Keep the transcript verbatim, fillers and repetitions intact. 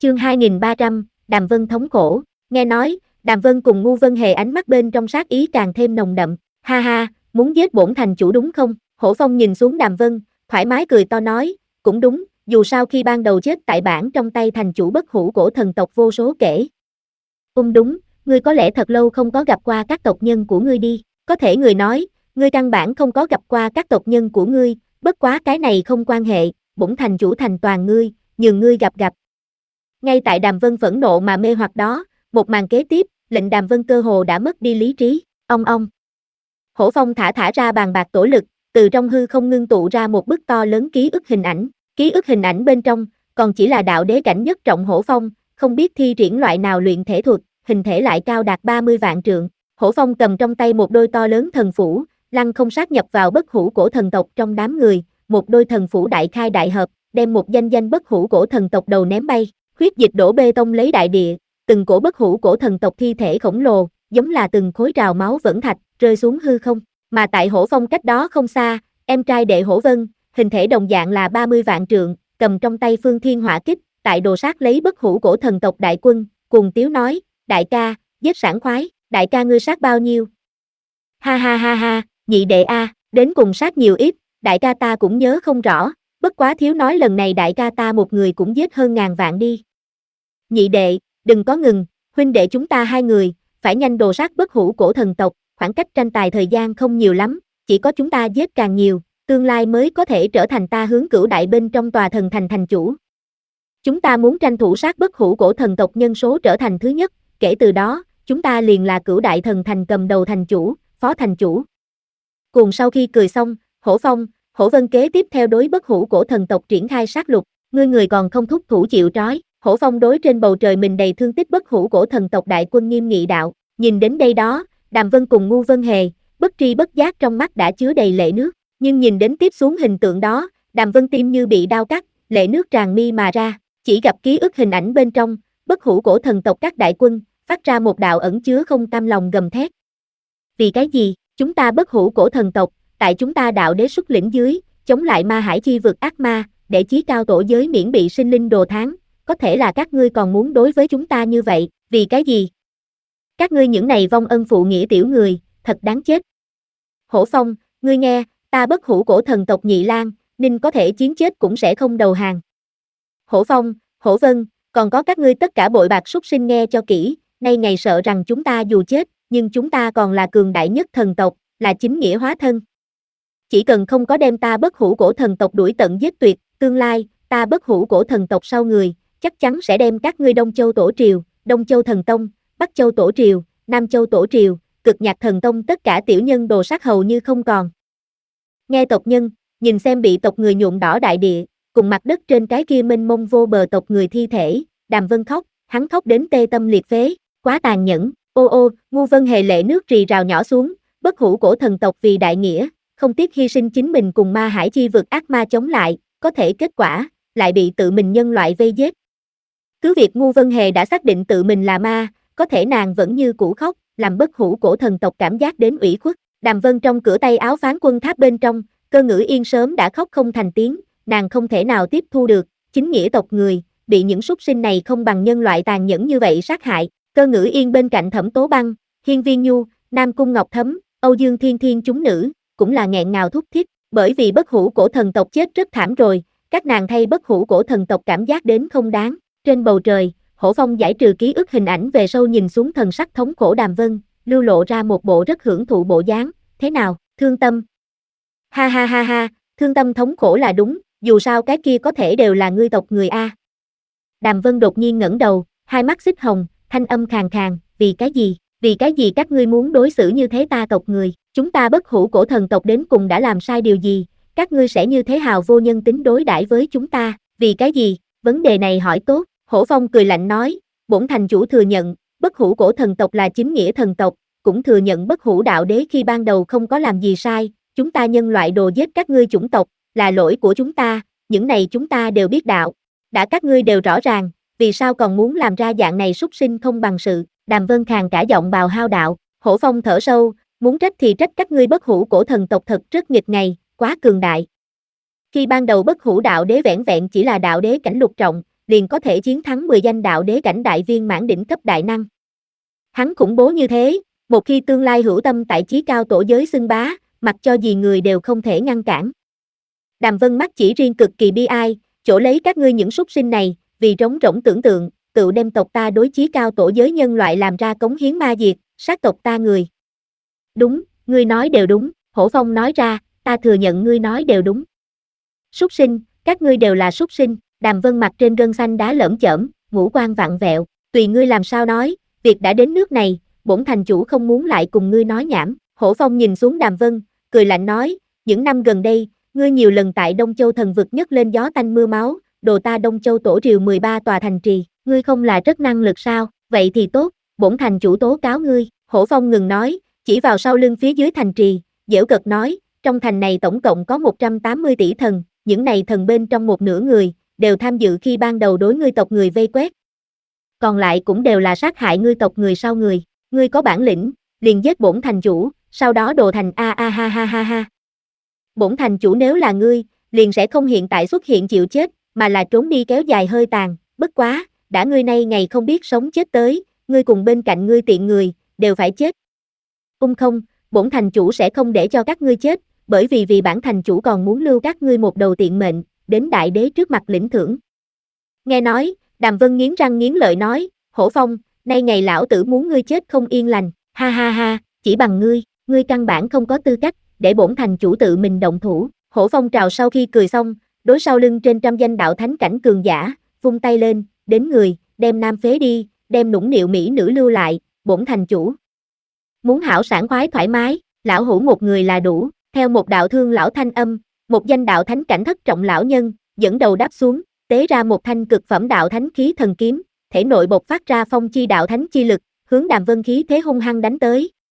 Chương hai nghìn ba trăm, Đàm Vân thống khổ. Nghe nói, Đàm Vân cùng Ngu Vân Hề ánh mắt bên trong sát ý càng thêm nồng đậm. Ha ha, muốn giết bổn thành chủ đúng không? Hổ Phong nhìn xuống Đàm Vân, thoải mái cười to nói, cũng đúng, dù sao khi ban đầu chết tại bản trong tay thành chủ bất hủ cổ thần tộc vô số kể. Um đúng, ngươi có lẽ thật lâu không có gặp qua các tộc nhân của ngươi đi. Có thể người nói, ngươi căn bản không có gặp qua các tộc nhân của ngươi, bất quá cái này không quan hệ, bổn thành chủ thành toàn ngươi, nhường ngươi gặp gặp. Ngay tại Đàm Vân phẫn nộ mà mê hoặc đó, một màn kế tiếp, lệnh Đàm Vân cơ hồ đã mất đi lý trí, ong ong. Hổ Phong thả thả ra bàn bạc tổ lực, từ trong hư không ngưng tụ ra một bức to lớn ký ức hình ảnh, ký ức hình ảnh bên trong, còn chỉ là đạo đế cảnh nhất trọng Hổ Phong, không biết thi triển loại nào luyện thể thuật, hình thể lại cao đạt ba mươi vạn trượng. Hổ Phong cầm trong tay một đôi to lớn thần phủ, lăng không sát nhập vào bất hủ cổ thần tộc trong đám người, một đôi thần phủ đại khai đại hợp, đem một danh danh bất hủ cổ thần tộc đầu ném bay, huyết dịch đổ bê tông lấy đại địa, từng cổ bất hủ cổ thần tộc thi thể khổng lồ, giống là từng khối trào máu vẫn thạch, rơi xuống hư không, mà tại Hổ Phong cách đó không xa, em trai đệ Hổ Vân, hình thể đồng dạng là ba mươi vạn trượng, cầm trong tay Phương Thiên Hỏa Kích, tại đồ sát lấy bất hủ cổ thần tộc đại quân, cùng tiếu nói, đại ca, giết sảng khoái, đại ca ngươi sát bao nhiêu? Ha ha ha ha, nhị đệ a, đến cùng sát nhiều ít, đại ca ta cũng nhớ không rõ, bất quá thiếu nói lần này đại ca ta một người cũng giết hơn ngàn vạn đi. Nhị đệ, đừng có ngừng, huynh đệ chúng ta hai người, phải nhanh đồ sát bất hủ cổ thần tộc, khoảng cách tranh tài thời gian không nhiều lắm, chỉ có chúng ta giết càng nhiều, tương lai mới có thể trở thành ta hướng cửu đại bên trong tòa thần thành thành chủ. Chúng ta muốn tranh thủ sát bất hủ cổ thần tộc nhân số trở thành thứ nhất, kể từ đó, chúng ta liền là cửu đại thần thành cầm đầu thành chủ, phó thành chủ. Cùng sau khi cười xong, Hổ Phong, Hổ Vân kế tiếp theo đối bất hủ cổ thần tộc triển khai sát lục, ngươi người còn không thúc thủ chịu trói. Hổ Phong đối trên bầu trời mình đầy thương tích bất hủ cổ thần tộc đại quân nghiêm nghị đạo, nhìn đến đây đó, Đàm Vân cùng Ngu Vân Hề, bất tri bất giác trong mắt đã chứa đầy lệ nước, nhưng nhìn đến tiếp xuống hình tượng đó, Đàm Vân tim như bị đau cắt, lệ nước tràn mi mà ra, chỉ gặp ký ức hình ảnh bên trong, bất hủ cổ thần tộc các đại quân, phát ra một đạo ẩn chứa không cam lòng gầm thét. Vì cái gì, chúng ta bất hủ cổ thần tộc, tại chúng ta đạo đế xuất lĩnh dưới, chống lại ma hải chi vực ác ma, để chí cao tổ giới miễn bị sinh linh đồ thán, có thể là các ngươi còn muốn đối với chúng ta như vậy, vì cái gì? Các ngươi những này vong ân phụ nghĩa tiểu người, thật đáng chết. Hổ Phong, ngươi nghe, ta bất hủ cổ thần tộc Nhị Lang, Ninh có thể chiến chết cũng sẽ không đầu hàng. Hổ Phong, Hổ Vân, còn có các ngươi tất cả bội bạc súc sinh nghe cho kỹ, nay ngày sợ rằng chúng ta dù chết, nhưng chúng ta còn là cường đại nhất thần tộc, là chính nghĩa hóa thân. Chỉ cần không có đem ta bất hủ cổ thần tộc đuổi tận giết tuyệt, tương lai, ta bất hủ cổ thần tộc sau người, chắc chắn sẽ đem các ngươi Đông Châu Tổ Triều, Đông Châu Thần Tông, Bắc Châu Tổ Triều, Nam Châu Tổ Triều, Cực Nhạc Thần Tông tất cả tiểu nhân đồ sát hầu như không còn. Nghe tộc nhân, nhìn xem bị tộc người nhuộm đỏ đại địa, cùng mặt đất trên cái kia mênh mông vô bờ tộc người thi thể, Đàm Vân khóc, hắn khóc đến tê tâm liệt phế, quá tàn nhẫn, ô ô, Ngu Vân Hề lệ nước rì rào nhỏ xuống, bất hủ cổ thần tộc vì đại nghĩa, không tiếc hy sinh chính mình cùng ma hải chi vực ác ma chống lại, có thể kết quả, lại bị tự mình nhân loại vây giết. Cứ việc Ngu Vân Hề đã xác định tự mình là ma, có thể nàng vẫn như cũ khóc, làm bất hủ cổ thần tộc cảm giác đến ủy khuất. Đàm Vân trong cửa tay áo phán quân tháp bên trong, Cơ Ngữ Yên sớm đã khóc không thành tiếng, nàng không thể nào tiếp thu được, chính nghĩa tộc người, bị những súc sinh này không bằng nhân loại tàn nhẫn như vậy sát hại. Cơ Ngữ Yên bên cạnh Thẩm Tố Băng, Hiên Viên Nhu, Nam Cung Ngọc Thấm, Âu Dương Thiên Thiên chúng nữ, cũng là nghẹn ngào thúc thiết, bởi vì bất hủ cổ thần tộc chết rất thảm rồi, các nàng thay bất hủ cổ thần tộc cảm giác đến không đáng. Trên bầu trời, Hổ Phong giải trừ ký ức hình ảnh về sâu nhìn xuống thần sắc thống khổ Đàm Vân, lưu lộ ra một bộ rất hưởng thụ bộ dáng, thế nào, thương tâm? Ha ha ha ha, thương tâm thống khổ là đúng, dù sao cái kia có thể đều là ngươi tộc người a. Đàm Vân đột nhiên ngẩng đầu, hai mắt xích hồng, thanh âm khàn khàn, vì cái gì, vì cái gì các ngươi muốn đối xử như thế ta tộc người, chúng ta bất hủ cổ thần tộc đến cùng đã làm sai điều gì, các ngươi sẽ như thế hào vô nhân tính đối đãi với chúng ta, vì cái gì, vấn đề này hỏi tốt. Hổ Phong cười lạnh nói, bổn thành chủ thừa nhận, bất hủ cổ thần tộc là chính nghĩa thần tộc, cũng thừa nhận bất hủ đạo đế khi ban đầu không có làm gì sai, chúng ta nhân loại đồ giết các ngươi chủng tộc, là lỗi của chúng ta, những này chúng ta đều biết đạo. Đã các ngươi đều rõ ràng, vì sao còn muốn làm ra dạng này súc sinh không bằng sự. Đàm Vân khàn cả giọng bào hao đạo. Hổ Phong thở sâu, muốn trách thì trách các ngươi bất hủ cổ thần tộc thật rất nghịch ngày, quá cường đại. Khi ban đầu bất hủ đạo đế vẻn vẹn chỉ là đạo đế cảnh lục trọng, liền có thể chiến thắng mười danh đạo đế cảnh đại viên mãn đỉnh cấp đại năng. Hắn khủng bố như thế, một khi tương lai hữu tâm tại chí cao tổ giới xưng bá, mặc cho gì người đều không thể ngăn cản. Đàm Vân mắt chỉ riêng cực kỳ bi ai, chỗ lấy các ngươi những súc sinh này, vì trống rỗng tưởng tượng, tự đem tộc ta đối chí cao tổ giới nhân loại làm ra cống hiến ma diệt, sát tộc ta người. Đúng, ngươi nói đều đúng, Hổ Phong nói ra, ta thừa nhận ngươi nói đều đúng. Súc sinh, các ngươi đều là súc sinh, Đàm Vân mặt trên gân xanh đá lởm chởm, ngũ quan vặn vẹo, tùy ngươi làm sao nói, việc đã đến nước này, bổn thành chủ không muốn lại cùng ngươi nói nhảm. Hổ Phong nhìn xuống Đàm Vân, cười lạnh nói, những năm gần đây, ngươi nhiều lần tại Đông Châu thần vực nhấc lên gió tanh mưa máu, đồ ta Đông Châu tổ triều mười ba tòa thành trì, ngươi không là rất năng lực sao, vậy thì tốt, bổn thành chủ tố cáo ngươi. Hổ Phong ngừng nói, chỉ vào sau lưng phía dưới thành trì, giễu cợt nói, trong thành này tổng cộng có một trăm tám mươi tỷ thần, những này thần bên trong một nửa người, đều tham dự khi ban đầu đối ngươi tộc người vây quét. Còn lại cũng đều là sát hại ngươi tộc người sau người, ngươi có bản lĩnh, liền giết bổn thành chủ, sau đó đồ thành a a ha ha ha ha. Bổn thành chủ nếu là ngươi, liền sẽ không hiện tại xuất hiện chịu chết, mà là trốn đi kéo dài hơi tàn, bất quá, đã ngươi nay ngày không biết sống chết tới, ngươi cùng bên cạnh ngươi tiện người, đều phải chết. Ung không, bổn thành chủ sẽ không để cho các ngươi chết, bởi vì vì bản thành chủ còn muốn lưu các ngươi một đầu tiện mệnh, đến đại đế trước mặt lĩnh thưởng. Nghe nói, Đàm Vân nghiến răng nghiến lợi nói, Hổ Phong, nay ngày lão tử muốn ngươi chết không yên lành, ha ha ha, chỉ bằng ngươi, ngươi căn bản không có tư cách, để bổn thành chủ tự mình động thủ. Hổ Phong trào sau khi cười xong, đối sau lưng trên trăm danh đạo thánh cảnh cường giả, vung tay lên, đến người, đem nam phế đi, đem nũng nịu mỹ nữ lưu lại, bổn thành chủ. Muốn hảo sảng khoái thoải mái, lão hủ một người là đủ, theo một đạo thương lão thanh âm, một danh đạo thánh cảnh thất trọng lão nhân, dẫn đầu đáp xuống, tế ra một thanh cực phẩm đạo thánh khí thần kiếm, thể nội bộc phát ra phong chi đạo thánh chi lực, hướng Đàm Vân khí thế hung hăng đánh tới.